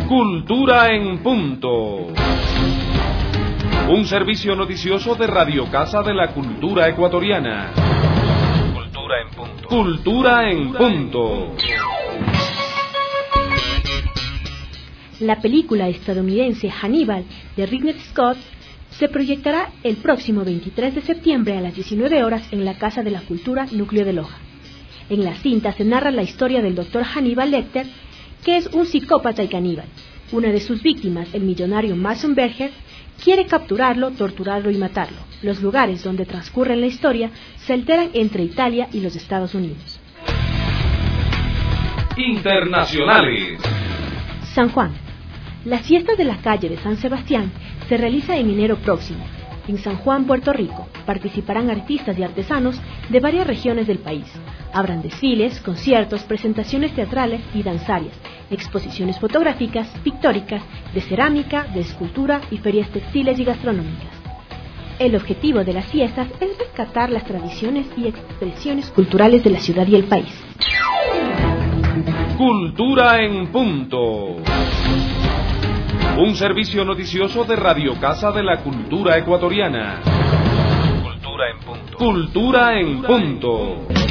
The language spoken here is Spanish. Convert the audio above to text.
Cultura en Punto. Un servicio noticioso de Radio Casa de la Cultura Ecuatoriana. Cultura en Punto. Cultura en Punto. La película estadounidense Hannibal de Ridley Scott se proyectará el próximo 23 de septiembre a las 19 horas en la Casa de la Cultura Núcleo de Loja. En la cinta se narra la historia del Dr. Hannibal Lecter, que es un psicópata y caníbal. Una de sus víctimas, el millonario Mason Berger, quiere capturarlo, torturarlo y matarlo. Los lugares donde transcurre la historia se alteran entre Italia y los Estados Unidos. Internacionales. San Juan. La fiesta de la calle de San Sebastián se realiza en enero próximo. En San Juan, Puerto Rico, participarán artistas y artesanos de varias regiones del país. Habrán desfiles, conciertos, presentaciones teatrales y danzarias, exposiciones fotográficas, pictóricas, de cerámica, de escultura y ferias textiles y gastronómicas. El objetivo de las fiestas es rescatar las tradiciones y expresiones culturales de la ciudad y el país. Cultura en Punto. Un servicio noticioso de Radio Casa de la Cultura Ecuatoriana. Cultura en Punto. Cultura en Punto.